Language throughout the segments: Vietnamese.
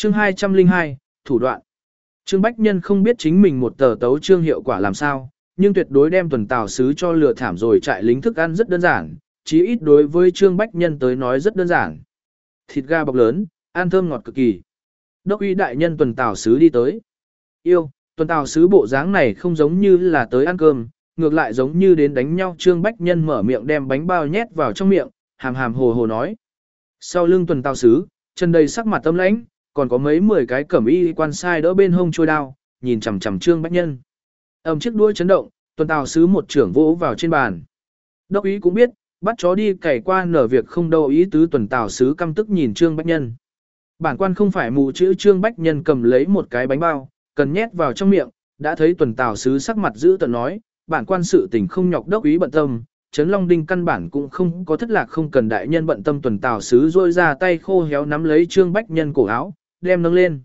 Chương 202, thủ đoạn. Trương Bách Nhân không biết chính mình một tờ tấu chương hiệu quả làm sao, nhưng tuyệt đối đem tuần tào sứ cho lừa thảm rồi trại lính thức ăn rất đơn giản, chí ít đối với Trương Bách Nhân tới nói rất đơn giản. Thịt gà bọc lớn, ăn thơm ngọt cực kỳ. Đốc uy đại nhân tuần tào sứ đi tới. Yêu, tuần tào sứ bộ dáng này không giống như là tới ăn cơm, ngược lại giống như đến đánh nhau. Trương Bách Nhân mở miệng đem bánh bao nhét vào trong miệng, hàm hàm hồ hồ nói. Sau lưng tuần tào sứ, chân đầy sắc mặt tâm lãnh, còn có mấy 10 cái cẩm y quan sai đỡ bên hông trôi đao, nhìn chằm chằm Trương Bách Nhân. Chiếc đuôi chấn động, tuần tào sứ một trưởng vỗ vào trên bàn. Đốc ý cũng biết, bắt chó đi cày qua nở việc không đâu ý tứ. Tuần tào sứ căm tức nhìn Trương Bách Nhân. Bản quan không phải mù chữ. Trương Bách Nhân cầm lấy một cái bánh bao, cần nhét vào trong miệng, đã thấy tuần tào sứ sắc mặt giữ tợn nói, bản quan sự tình không nhọc đốc ý bận tâm, Trấn Long Đinh căn bản cũng không có thất lạc, không cần đại nhân bận tâm. Tuần tào sứ rôi ra tay khô héo nắm lấy Trương Bách Nhân cổ áo, đem nâng lên.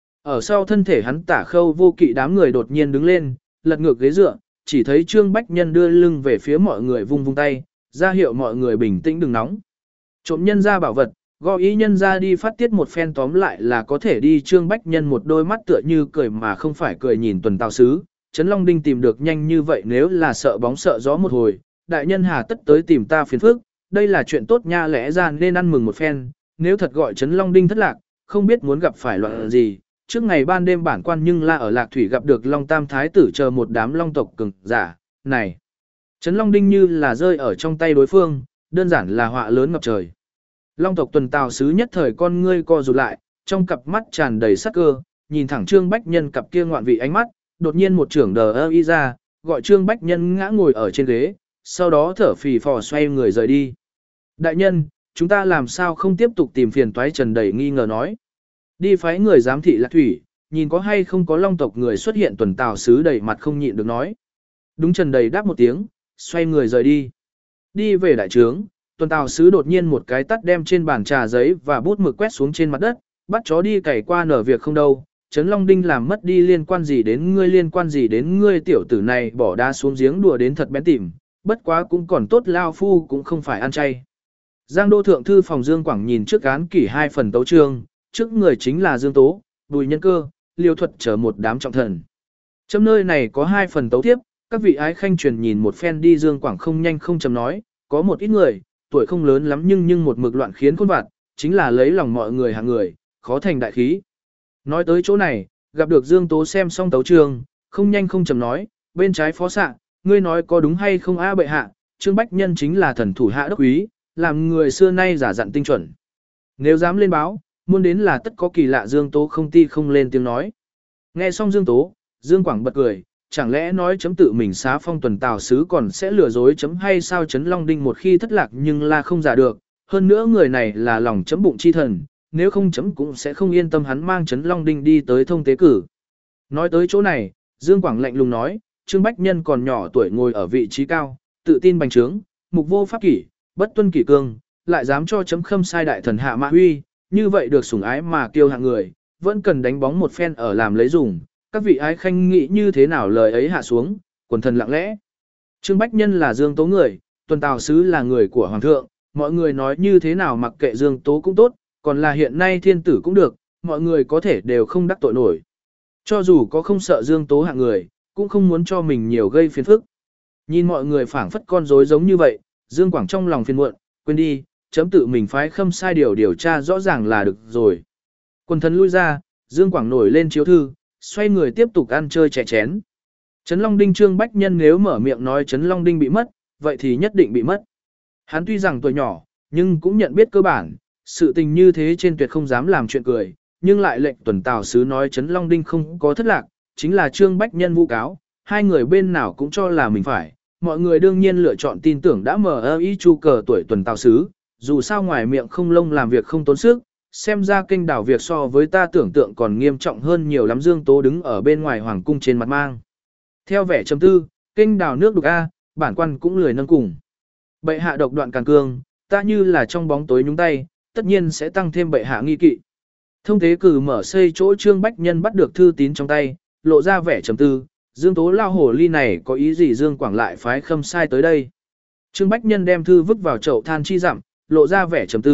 Ở sau thân thể hắn Tả Khâu Vô Kỵ đám người đột nhiên đứng lên, lật ngược ghế dựa, chỉ thấy Trương Bách Nhân đưa lưng về phía mọi người vung vung tay, ra hiệu mọi người bình tĩnh đừng nóng. Trộm nhân ra bảo vật, gọi ý nhân ra đi phát tiết một phen tóm lại là có thể đi. Trương Bách Nhân một đôi mắt tựa như cười mà không phải cười nhìn tuần tào sứ, Trấn Long Đinh tìm được nhanh như vậy nếu là sợ bóng sợ gió một hồi, đại nhân hà tất tới tìm ta phiền phức, đây là chuyện tốt nha, lẽ ra nên ăn mừng một phen, nếu thật gọi Trấn Long Đinh thất lạc, không biết muốn gặp phải loạn gì. Trước ngày ban đêm bản quan nhưng là ở Lạc Thủy gặp được Long Tam Thái tử chờ một đám Long tộc cường giả, này. Trấn Long Đinh như là rơi ở trong tay đối phương, đơn giản là họa lớn ngập trời. Long tộc tuần tào sứ nhất thời con ngươi co rụt lại, trong cặp mắt tràn đầy sắc cơ, nhìn thẳng Trương Bách Nhân cặp kia ngoạn vị ánh mắt, đột nhiên một trưởng đờ ơ y ra, gọi Trương Bách Nhân ngã ngồi ở trên ghế, sau đó thở phì phò xoay người rời đi. Đại nhân, chúng ta làm sao không tiếp tục tìm phiền toái? Trần đầy nghi ngờ nói. Đi phái người giám thị Lạc Thủy, nhìn có hay không có Long tộc người xuất hiện. Tuần tào sứ đầy mặt không nhịn được nói. Đúng. Trần đầy đáp một tiếng, xoay người rời đi. Đi về đại trướng, tuần tào sứ đột nhiên một cái tắt đem trên bàn trà giấy và bút mực quét xuống trên mặt đất, bắt chó đi cày qua nở việc không đâu. Trấn Long Đinh làm mất đi liên quan gì đến ngươi, liên quan gì đến ngươi? Tiểu tử này bỏ đá xuống giếng đùa đến thật bén tỉm, bất quá cũng còn tốt lao phu cũng không phải ăn chay. Giang đô thượng thư phòng Dương Quảng nhìn trước án kỷ 2 phần tấu chương, trước người chính là Dương Tố, Bùi Nhân Cơ, Liêu Thuật chờ một đám trọng thần. Trong nơi này có 2 phần tấu tiếp, các vị ái khanh truyền nhìn một phen đi. Dương Quảng không nhanh không chậm nói, có một ít người, tuổi không lớn lắm nhưng một mực loạn khiến khôn vặt, chính là lấy lòng mọi người hạng người, khó thành đại khí. Nói tới chỗ này, gặp được Dương Tố xem xong tấu chương, không nhanh không chậm nói, bên trái phó xạ, ngươi nói có đúng hay không a bệ hạ? Trương Bách Nhân chính là thần thủ hạ đốc úy, làm người xưa nay giả dặn tinh chuẩn. Nếu dám lên báo, muốn đến là tất có kỳ lạ. Dương Tố không ti không lên tiếng nói. Nghe xong Dương Tố, Dương Quảng bật cười, chẳng lẽ nói chấm tự mình xá phong tuần tào sứ còn sẽ lừa dối chấm hay sao? Trấn Long Đinh một khi thất lạc nhưng là không giả được, hơn nữa người này là lòng chấm bụng chi thần, nếu không chấm cũng sẽ không yên tâm hắn mang Trấn Long Đinh đi tới thông tế cử. Nói tới chỗ này, Dương Quảng lạnh lùng nói, Trương Bách Nhân còn nhỏ tuổi ngồi ở vị trí cao, tự tin bành trướng, mục vô pháp kỷ, bất tuân kỷ cương, lại dám cho chấm khâm sai đại thần hạ mạ huy, như vậy được sủng ái mà kiêu hạng người, vẫn cần đánh bóng một phen ở làm lấy dùng. Các vị ái khanh nghĩ như thế nào? Lời ấy hạ xuống, quần thần lặng lẽ. Trương Bách Nhân là Dương Tố người, tuần tào sứ là người của Hoàng thượng, mọi người nói như thế nào mặc kệ Dương Tố cũng tốt, còn là hiện nay thiên tử cũng được, mọi người có thể đều không đắc tội nổi. Cho dù có không sợ Dương Tố hạng người, cũng không muốn cho mình nhiều gây phiền phức. Nhìn mọi người phảng phất con rối giống như vậy, Dương Quảng trong lòng phiền muộn, quên đi, chấm tự mình phái khâm sai điều tra rõ ràng là được rồi. Quần thần lui ra, Dương Quảng nổi lên chiếu thư, xoay người tiếp tục ăn chơi chè chén. Trấn Long Đinh Trương Bách Nhân nếu mở miệng nói Trấn Long Đinh bị mất, vậy thì nhất định bị mất. Hắn tuy rằng tuổi nhỏ, nhưng cũng nhận biết cơ bản, sự tình như thế trên tuyệt không dám làm chuyện cười, nhưng lại lệnh tuần tào sứ nói Trấn Long Đinh không có thất lạc, chính là Trương Bách Nhân vu cáo, hai người bên nào cũng cho là mình phải. Mọi người đương nhiên lựa chọn tin tưởng đã mờ ý chu cờ tuổi tuần tào sứ, dù sao ngoài miệng không lông làm việc không tốn sức, xem ra kênh đảo việc so với ta tưởng tượng còn nghiêm trọng hơn nhiều lắm. Dương Tố đứng ở bên ngoài hoàng cung trên mặt mang. Theo vẻ chấm tư, kênh đảo nước đục A, bản quan cũng lười nâng cùng. Bệ hạ độc đoạn càn cương, ta như là trong bóng tối nhúng tay, tất nhiên sẽ tăng thêm bệ hạ nghi kỵ. Thông thế cử mở xây chỗ Trương Bách Nhân bắt được thư tín trong tay, lộ ra vẻ trầm tư, Dương Tố lao hổ ly này có ý gì? Dương Quảng lại phái khâm sai tới đây. Trương Bách Nhân đem thư vứt vào chậu than chi dặm, lộ ra vẻ trầm tư,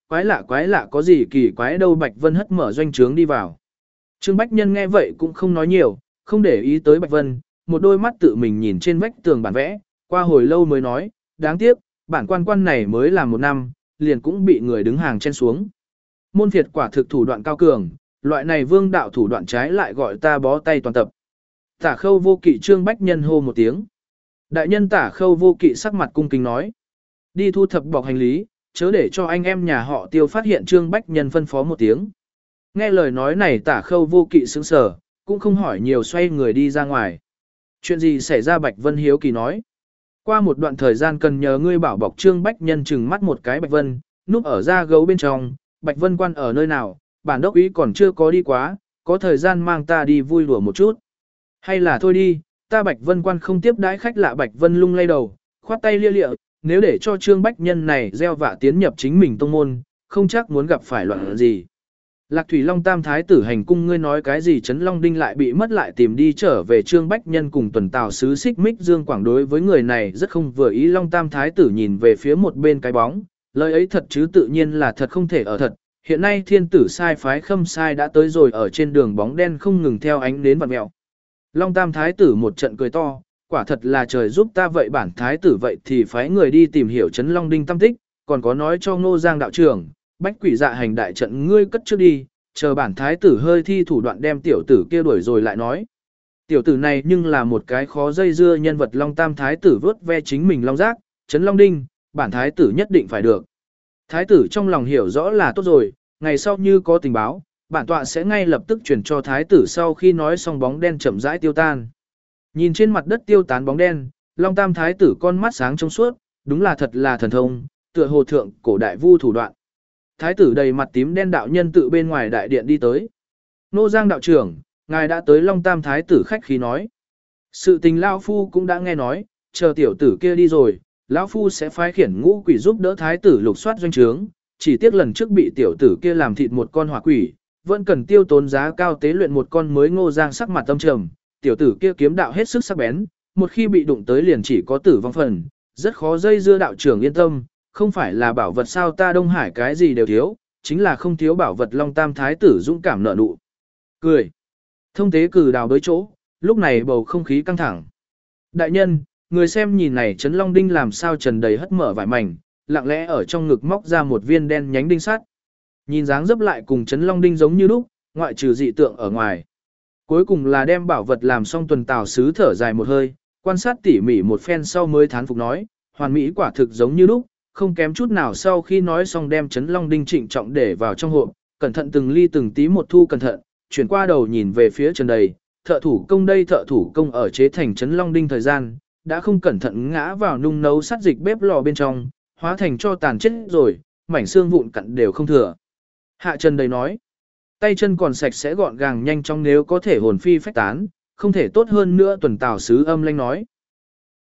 quái lạ có gì kỳ quái đâu. Bạch Vân hất mở doanh trướng đi vào. Trương Bách Nhân nghe vậy cũng không nói nhiều, không để ý tới Bạch Vân, một đôi mắt tự mình nhìn trên vách tường bản vẽ, qua hồi lâu mới nói, đáng tiếc, bản quan này mới làm 1 năm, liền cũng bị người đứng hàng chen xuống. Môn phiệt quả thực thủ đoạn cao cường, loại này vương đạo thủ đoạn trái lại gọi ta bó tay toàn tập. Tả Khâu Vô Kỵ Trương Bách Nhân hô một tiếng. Đại nhân Tả Khâu Vô Kỵ sắc mặt cung kính nói, đi thu thập bọc hành lý, chớ để cho anh em nhà họ Tiêu phát hiện. Trương Bách Nhân phân phó một tiếng. Nghe lời nói này Tả Khâu Vô Kỵ sững sờ, cũng không hỏi nhiều, xoay người đi ra ngoài. Chuyện gì xảy ra? Bạch Vân hiếu kỳ nói. Qua một đoạn thời gian cần nhờ ngươi bảo bọc. Trương Bách Nhân chừng mắt một cái Bạch Vân, núp ở da gấu bên trong. Bạch Vân quan ở nơi nào, bản đốc ý còn chưa có đi quá, có thời gian mang ta đi vui đùa một chút. Hay là thôi đi, ta Bạch Vân quan không tiếp đãi khách lạ. Bạch Vân lung lay đầu, khoát tay lia lịa, nếu để cho Trương Bách Nhân này gieo vạ tiến nhập chính mình tông môn, không chắc muốn gặp phải loạn gì. Lạc Thủy Long Tam Thái tử hành cung, ngươi nói cái gì? Trấn Long Đinh lại bị mất lại tìm đi trở về. Trương Bách Nhân cùng Tuần Tào sứ xích mích Dương Quảng đối với người này rất không vừa ý. Long Tam Thái tử nhìn về phía một bên cái bóng, lời ấy thật chứ? Tự nhiên là thật, không thể ở thật. Hiện nay thiên tử sai phái Khâm Sai đã tới rồi, ở trên đường bóng đen không ngừng theo ánh nến vặn mèo. Long Tam Thái tử một trận cười to, quả thật là trời giúp ta vậy. Bản Thái tử vậy thì phái người đi tìm hiểu Trấn Long Đinh tâm tích, còn có nói cho Ngô Giang đạo trưởng, Bách Quỷ Dạ hành đại trận ngươi cất trước đi, chờ bản Thái tử hơi thi thủ đoạn đem tiểu tử kia đuổi rồi lại nói. Tiểu tử này nhưng là một cái khó dây dưa nhân vật. Long Tam Thái tử vớt ve chính mình long giác, Trấn Long Đinh, bản Thái tử nhất định phải được. Thái tử trong lòng hiểu rõ là tốt rồi, ngày sau như có tình báo, bản tọa sẽ ngay lập tức truyền cho Thái tử. Sau khi nói xong bóng đen chậm rãi tiêu tan. Nhìn trên mặt đất tiêu tán bóng đen, Long Tam Thái tử con mắt sáng trong suốt, đúng là thật là thần thông, tựa hồ thượng cổ đại vu thủ đoạn. Thái tử đầy mặt tím đen đạo nhân tự bên ngoài đại điện đi tới. Nô Giang đạo trưởng, ngài đã tới. Long Tam Thái tử khách khí nói. Sự tình lão phu cũng đã nghe nói, chờ tiểu tử kia đi rồi, lão phu sẽ phái khiển ngũ quỷ giúp đỡ Thái tử lục soát doanh trướng. Chỉ tiếc lần trước bị tiểu tử kia làm thịt một con hỏa quỷ, vẫn cần tiêu tốn giá cao tế luyện một con mới. Ngô Giang sắc mặt tâm trầm, tiểu tử kia kiếm đạo hết sức sắc bén, một khi bị đụng tới liền chỉ có tử vong phần, rất khó dây dưa. Đạo trưởng yên tâm, không phải là bảo vật sao? Ta Đông Hải cái gì đều thiếu, chính là không thiếu bảo vật. Long Tam Thái tử dũng cảm nở nụ cười, thông tế cử đào đối chỗ. Lúc này bầu không khí căng thẳng. Đại nhân, người xem nhìn này Trấn Long Đinh làm sao trần đầy hất mở vải mảnh, lặng lẽ ở trong ngực móc ra một viên đen nhánh đinh sắt. Nhìn dáng dấp lại cùng Trấn Long Đinh giống như lúc, ngoại trừ dị tượng ở ngoài. Cuối cùng là đem bảo vật làm xong. Tuần Tào sứ thở dài một hơi, quan sát tỉ mỉ một phen sau mới thán phục nói, hoàn mỹ quả thực giống như lúc, không kém chút nào. Sau khi nói xong đem Trấn Long Đinh trịnh trọng để vào trong hộp, cẩn thận từng ly từng tí một thu cẩn thận, chuyển qua đầu nhìn về phía Trần Đầy, thợ thủ công đây. Thợ thủ công ở chế thành Trấn Long Đinh thời gian, đã không cẩn thận ngã vào nung nấu sát dịch bếp lò bên trong, hóa thành cho tàn chết rồi, mảnh xương vụn cặn đều không thừa. Hạ Trần Đầy nói, tay chân còn sạch sẽ gọn gàng nhanh chóng, nếu có thể hồn phi phách tán, không thể tốt hơn nữa. Tuần Tào sứ âm lanh nói,